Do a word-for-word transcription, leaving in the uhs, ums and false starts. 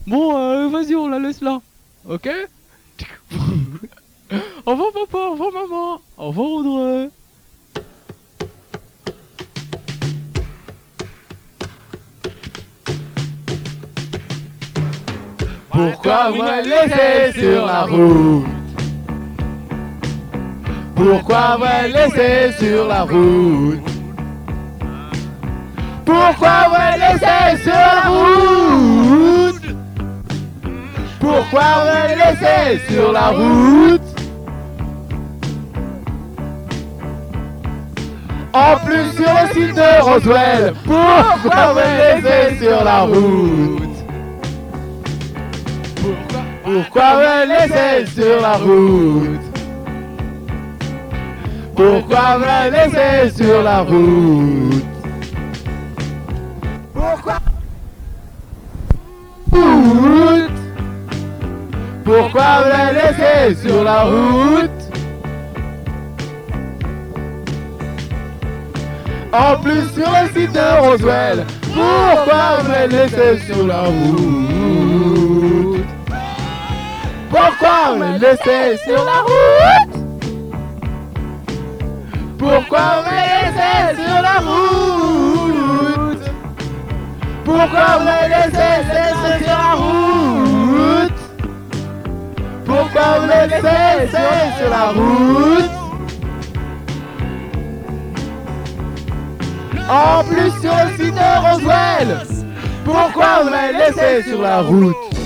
Bon, euh, vas-y, on la laisse là. Ok. Au revoir papa, au revoir maman, au revoir Audrey. Pourquoi me laisser sur la route? Pourquoi me laisser sur la route? Pourquoi me laisser sur la route? Pourquoi me laisser sur la route? En plus sur le site de Roswell. Pourquoi me laisser sur la route? Pourquoi me laisser sur la route? Pourquoi me laisser sur la route? Pourquoi? Route. Pourquoi me laisser sur la route? En plus sur le site de Roswell. Pourquoi me laisser sur la route? Pourquoi me laisser sur la route? Pourquoi me laisser sur la route? Pourquoi me laisser sur la route? Pourquoi me laisser sur la route? En plus sur le site de Roswell. Pourquoi me laisser sur la route?